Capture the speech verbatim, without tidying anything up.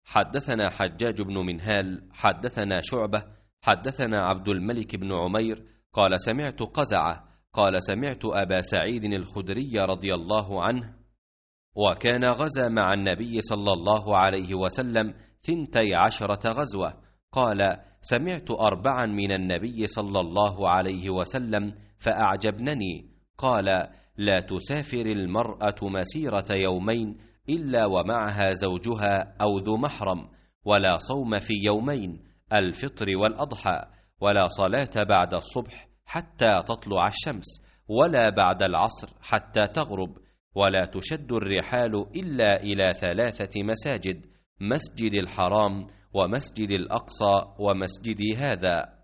حدثنا حجاج بن منهال حدثنا شعبة حدثنا عبد الملك بن عمير قال سمعت قزعة قال سمعت أبا سعيد الخدري رضي الله عنه وكان غزا مع النبي صلى الله عليه وسلم ثنتي عشرة غزوة قال سمعت أربعا من النبي صلى الله عليه وسلم فأعجبنني قال لا تسافر المرأة مسيرة يومين إلا ومعها زوجها أو ذو محرم، ولا صوم في يومين الفطر والأضحى، ولا صلاة بعد الصبح حتى تطلع الشمس، ولا بعد العصر حتى تغرب، ولا تشد الرحال إلا إلى ثلاثة مساجد: مسجد الحرام ومسجد الأقصى ومسجدي هذا.